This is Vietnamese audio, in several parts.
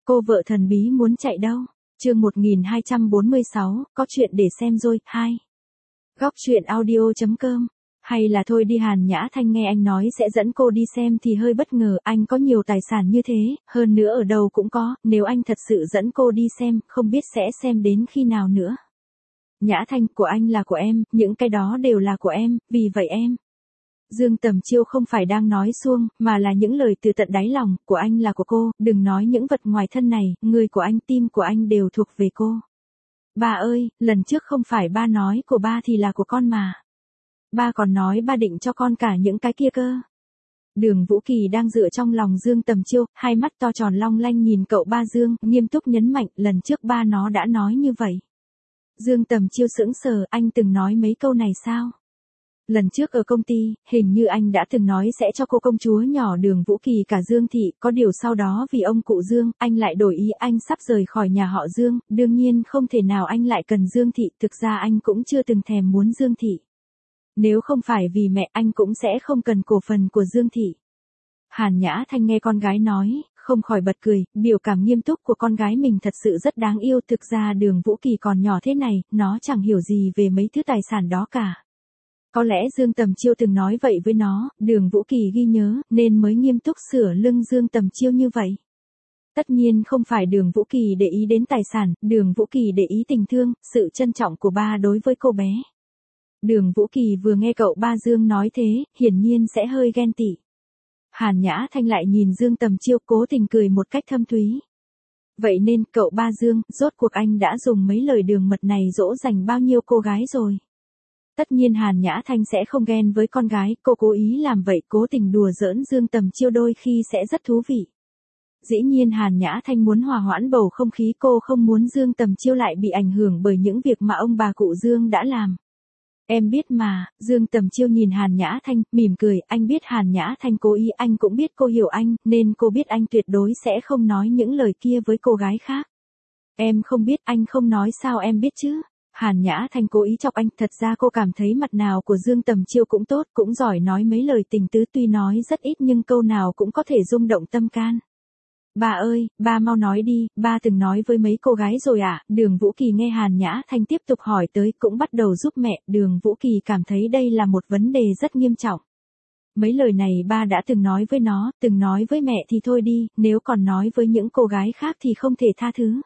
Cô vợ thần bí muốn chạy đâu? Chương 1246, có chuyện để xem rồi, 2. Góc truyện audio.com. Hay là thôi đi, Hàn Nhã Thanh nghe anh nói sẽ dẫn cô đi xem thì hơi bất ngờ, anh có nhiều tài sản như thế, hơn nữa ở đâu cũng có, nếu anh thật sự dẫn cô đi xem, không biết sẽ xem đến khi nào nữa. Nhã Thanh, của anh là của em, những cái đó đều là của em, vì vậy em. Dương Tầm Chiêu không phải đang nói suông, mà là những lời từ tận đáy lòng, của anh là của cô, đừng nói những vật ngoài thân này, người của anh, tim của anh đều thuộc về cô. Ba ơi, lần trước không phải ba nói của ba thì là của con mà. Ba còn nói ba định cho con cả những cái kia cơ. Đường Vũ Kỳ đang dựa trong lòng Dương Tầm Chiêu, hai mắt to tròn long lanh nhìn cậu ba Dương, nghiêm túc nhấn mạnh, lần trước ba nó đã nói như vậy. Dương Tầm Chiêu sững sờ, anh từng nói mấy câu này sao? Lần trước ở công ty, hình như anh đã từng nói sẽ cho cô công chúa nhỏ Đường Vũ Kỳ cả Dương Thị, có điều sau đó vì ông cụ Dương, anh lại đổi ý, anh sắp rời khỏi nhà họ Dương, đương nhiên không thể nào anh lại cần Dương Thị, thực ra anh cũng chưa từng thèm muốn Dương Thị. Nếu không phải vì mẹ, anh cũng sẽ không cần cổ phần của Dương Thị. Hàn Nhã Thanh nghe con gái nói, không khỏi bật cười, biểu cảm nghiêm túc của con gái mình thật sự rất đáng yêu, thực ra Đường Vũ Kỳ còn nhỏ thế này, nó chẳng hiểu gì về mấy thứ tài sản đó cả. Có lẽ Dương Tầm Chiêu từng nói vậy với nó, Đường Vũ Kỳ ghi nhớ, nên mới nghiêm túc sửa lưng Dương Tầm Chiêu như vậy. Tất nhiên không phải Đường Vũ Kỳ để ý đến tài sản, Đường Vũ Kỳ để ý tình thương, sự trân trọng của ba đối với cô bé. Đường Vũ Kỳ vừa nghe cậu ba Dương nói thế, hiển nhiên sẽ hơi ghen tị. Hàn Nhã Thanh lại nhìn Dương Tầm Chiêu cố tình cười một cách thâm thúy. Vậy nên, cậu ba Dương, rốt cuộc anh đã dùng mấy lời đường mật này dỗ dành bao nhiêu cô gái rồi? Tất nhiên Hàn Nhã Thanh sẽ không ghen với con gái, cô cố ý làm vậy, cố tình đùa giỡn Dương Tầm Chiêu đôi khi sẽ rất thú vị. Dĩ nhiên Hàn Nhã Thanh muốn hòa hoãn bầu không khí, cô không muốn Dương Tầm Chiêu lại bị ảnh hưởng bởi những việc mà ông bà cụ Dương đã làm. Em biết mà, Dương Tầm Chiêu nhìn Hàn Nhã Thanh, mỉm cười, anh biết Hàn Nhã Thanh cố ý, anh cũng biết cô hiểu anh, nên cô biết anh tuyệt đối sẽ không nói những lời kia với cô gái khác. Em không biết, anh không nói sao em biết chứ? Hàn Nhã Thanh cố ý chọc anh, thật ra cô cảm thấy mặt nào của Dương Tầm Chiêu cũng tốt, cũng giỏi nói mấy lời tình tứ, tuy nói rất ít nhưng câu nào cũng có thể rung động tâm can. Ba ơi, ba mau nói đi, ba từng nói với mấy cô gái rồi à? Đường Vũ Kỳ nghe Hàn Nhã Thanh tiếp tục hỏi tới cũng bắt đầu giúp mẹ, Đường Vũ Kỳ cảm thấy đây là một vấn đề rất nghiêm trọng. Mấy lời này ba đã từng nói với nó, từng nói với mẹ thì thôi đi, nếu còn nói với những cô gái khác thì không thể tha thứ.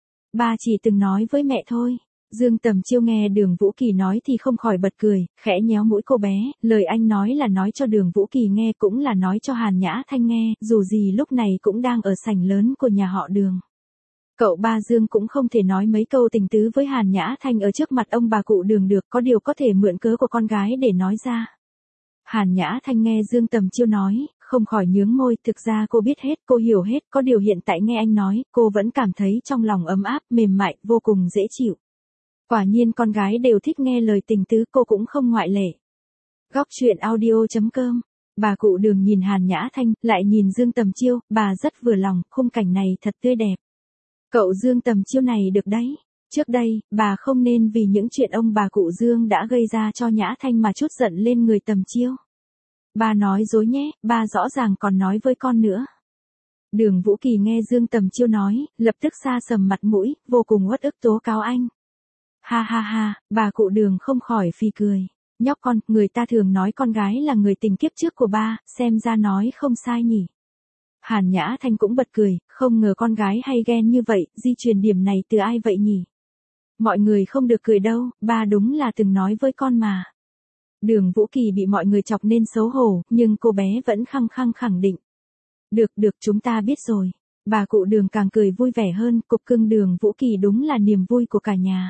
Ba chỉ từng nói với mẹ thôi. Dương Tầm Chiêu nghe Đường Vũ Kỳ nói thì không khỏi bật cười, khẽ nhéo mũi cô bé, lời anh nói là nói cho Đường Vũ Kỳ nghe cũng là nói cho Hàn Nhã Thanh nghe, dù gì lúc này cũng đang ở sảnh lớn của nhà họ Đường. Cậu ba Dương cũng không thể nói mấy câu tình tứ với Hàn Nhã Thanh ở trước mặt ông bà cụ Đường được, có điều có thể mượn cớ của con gái để nói ra. Hàn Nhã Thanh nghe Dương Tầm Chiêu nói, không khỏi nhướng môi, thực ra cô biết hết, cô hiểu hết, có điều hiện tại nghe anh nói, cô vẫn cảm thấy trong lòng ấm áp, mềm mại, vô cùng dễ chịu. Quả nhiên con gái đều thích nghe lời tình tứ, cô cũng không ngoại lệ. Góc truyện audio.com. Bà cụ Đường nhìn Hàn Nhã Thanh, lại nhìn Dương Tầm Chiêu, bà rất vừa lòng, khung cảnh này thật tươi đẹp. Cậu Dương Tầm Chiêu này được đấy. Trước đây, bà không nên vì những chuyện ông bà cụ Dương đã gây ra cho Nhã Thanh mà chút giận lên người Tầm Chiêu. Bà nói dối nhé, bà rõ ràng còn nói với con nữa. Đường Vũ Kỳ nghe Dương Tầm Chiêu nói, lập tức sa sầm mặt mũi, vô cùng uất ức tố cáo anh. Ha ha ha, bà cụ Đường không khỏi phì cười. Nhóc con, người ta thường nói con gái là người tình kiếp trước của ba, xem ra nói không sai nhỉ. Hàn Nhã Thanh cũng bật cười, không ngờ con gái hay ghen như vậy, di truyền điểm này từ ai vậy nhỉ? Mọi người không được cười đâu, ba đúng là từng nói với con mà. Đường Vũ Kỳ bị mọi người chọc nên xấu hổ, nhưng cô bé vẫn khăng khăng khẳng định. Được chúng ta biết rồi. Bà cụ Đường càng cười vui vẻ hơn, cục cưng Đường Vũ Kỳ đúng là niềm vui của cả nhà.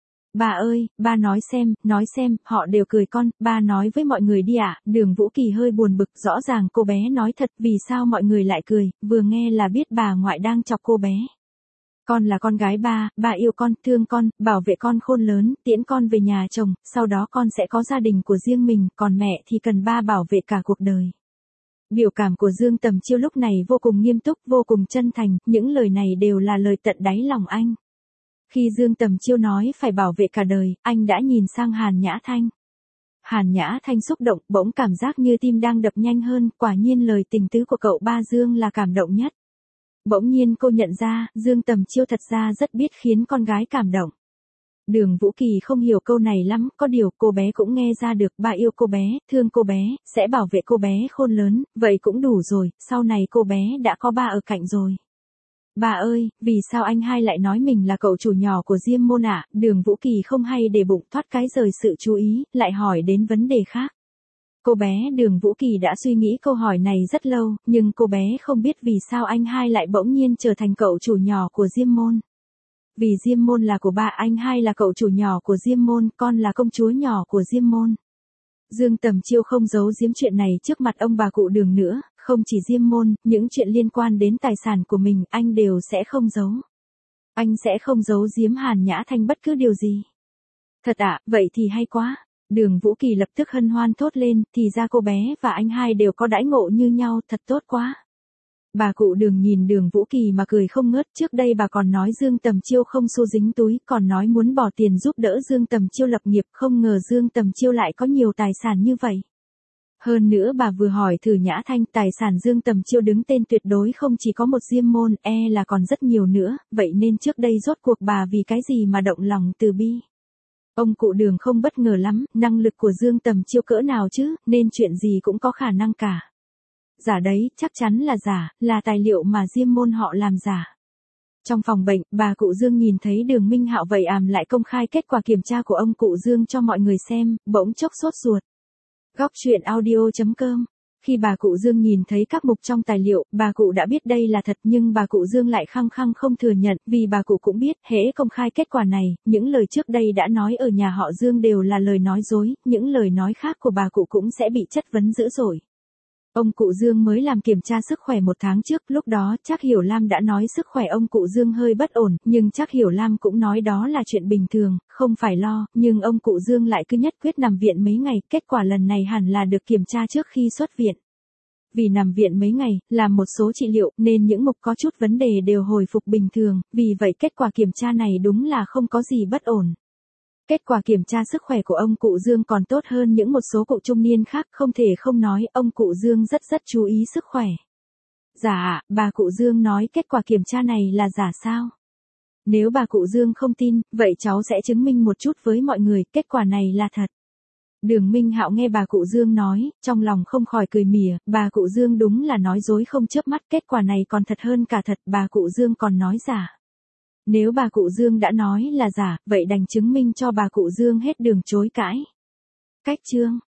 Bà ơi, ba nói xem, họ đều cười con, ba nói với mọi người đi ạ. Đường Vũ Kỳ hơi buồn bực, rõ ràng cô bé nói thật, vì sao mọi người lại cười, vừa nghe là biết bà ngoại đang chọc cô bé. Con là con gái ba yêu con, thương con, bảo vệ con khôn lớn, tiễn con về nhà chồng, sau đó con sẽ có gia đình của riêng mình, còn mẹ thì cần ba bảo vệ cả cuộc đời. Biểu cảm của Dương Tầm Chiêu lúc này vô cùng nghiêm túc, vô cùng chân thành, những lời này đều là lời tận đáy lòng anh. Khi Dương Tầm Chiêu nói phải bảo vệ cả đời, anh đã nhìn sang Hàn Nhã Thanh. Hàn Nhã Thanh xúc động, bỗng cảm giác như tim đang đập nhanh hơn, quả nhiên lời tình tứ của cậu ba Dương là cảm động nhất. bỗng nhiên cô nhận ra, Dương Tầm Chiêu thật ra rất biết khiến con gái cảm động. Đường Vũ Kỳ không hiểu câu này lắm, có điều cô bé cũng nghe ra được, ba yêu cô bé, thương cô bé, sẽ bảo vệ cô bé khôn lớn, vậy cũng đủ rồi, sau này cô bé đã có ba ở cạnh rồi. Bà ơi, vì sao anh hai lại nói mình là cậu chủ nhỏ của Diêm Môn ạ? Đường Vũ Kỳ không hay để bụng thoát cái rời sự chú ý, lại hỏi đến vấn đề khác. Cô bé Đường Vũ Kỳ đã suy nghĩ câu hỏi này rất lâu, nhưng cô bé không biết vì sao anh hai lại bỗng nhiên trở thành cậu chủ nhỏ của Diêm Môn. Vì Diêm Môn là của ba, anh hai là cậu chủ nhỏ của Diêm Môn, con là công chúa nhỏ của Diêm Môn. Dương Tầm Chiêu không giấu giếm chuyện này trước mặt ông bà cụ Đường nữa, không chỉ Diêm Môn, những chuyện liên quan đến tài sản của mình anh đều sẽ không giấu. Anh sẽ không giấu giếm Hàn Nhã Thanh bất cứ điều gì. Thật ạ, vậy thì hay quá. Đường Vũ Kỳ lập tức hân hoan thốt lên, thì ra cô bé và anh hai đều có đãi ngộ như nhau, thật tốt quá. Bà cụ Đường nhìn Đường Vũ Kỳ mà cười không ngớt, trước đây bà còn nói Dương Tầm Chiêu không xu dính túi, còn nói muốn bỏ tiền giúp đỡ Dương Tầm Chiêu lập nghiệp, không ngờ Dương Tầm Chiêu lại có nhiều tài sản như vậy. Hơn nữa bà vừa hỏi thử Nhã Thanh, tài sản Dương Tầm Chiêu đứng tên tuyệt đối không chỉ có một Diêm Môn, là còn rất nhiều nữa, vậy nên trước đây rốt cuộc bà vì cái gì mà động lòng từ bi. Ông cụ Đường không bất ngờ lắm, năng lực của Dương Tầm Chiêu cỡ nào chứ, nên chuyện gì cũng có khả năng cả. Giả đấy, chắc chắn là giả, là tài liệu mà Diêm Môn họ làm giả. Trong phòng bệnh, bà cụ Dương nhìn thấy Đường Minh Hạo vậy lại công khai kết quả kiểm tra của ông cụ Dương cho mọi người xem, bỗng chốc sốt ruột. Góc truyện audio.com. Khi bà cụ Dương nhìn thấy các mục trong tài liệu, bà cụ đã biết đây là thật nhưng bà cụ Dương lại khăng khăng không thừa nhận, vì bà cụ cũng biết, hễ công khai kết quả này, những lời trước đây đã nói ở nhà họ Dương đều là lời nói dối, những lời nói khác của bà cụ cũng sẽ bị chất vấn dữ dội. Ông cụ Dương mới làm kiểm tra sức khỏe 1 tháng trước, lúc đó Trác Hiểu Lam đã nói sức khỏe ông cụ Dương hơi bất ổn, nhưng Trác Hiểu Lam cũng nói đó là chuyện bình thường, không phải lo, nhưng ông cụ Dương lại cứ nhất quyết nằm viện mấy ngày, kết quả lần này hẳn là được kiểm tra trước khi xuất viện. Vì nằm viện mấy ngày, làm một số trị liệu, nên những mục có chút vấn đề đều hồi phục bình thường, vì vậy kết quả kiểm tra này đúng là không có gì bất ổn. Kết quả kiểm tra sức khỏe của ông cụ Dương còn tốt hơn những một số cụ trung niên khác, không thể không nói, ông cụ Dương rất chú ý sức khỏe. Giả ạ, bà cụ Dương nói kết quả kiểm tra này là giả sao? Nếu bà cụ Dương không tin, vậy cháu sẽ chứng minh một chút với mọi người, kết quả này là thật. Đường Minh Hạo nghe bà cụ Dương nói, trong lòng không khỏi cười mỉa, bà cụ Dương đúng là nói dối không chớp mắt, kết quả này còn thật hơn cả thật, bà cụ Dương còn nói giả. Nếu bà cụ Dương đã nói là giả, vậy đành chứng minh cho bà cụ Dương hết đường chối cãi. Cách chương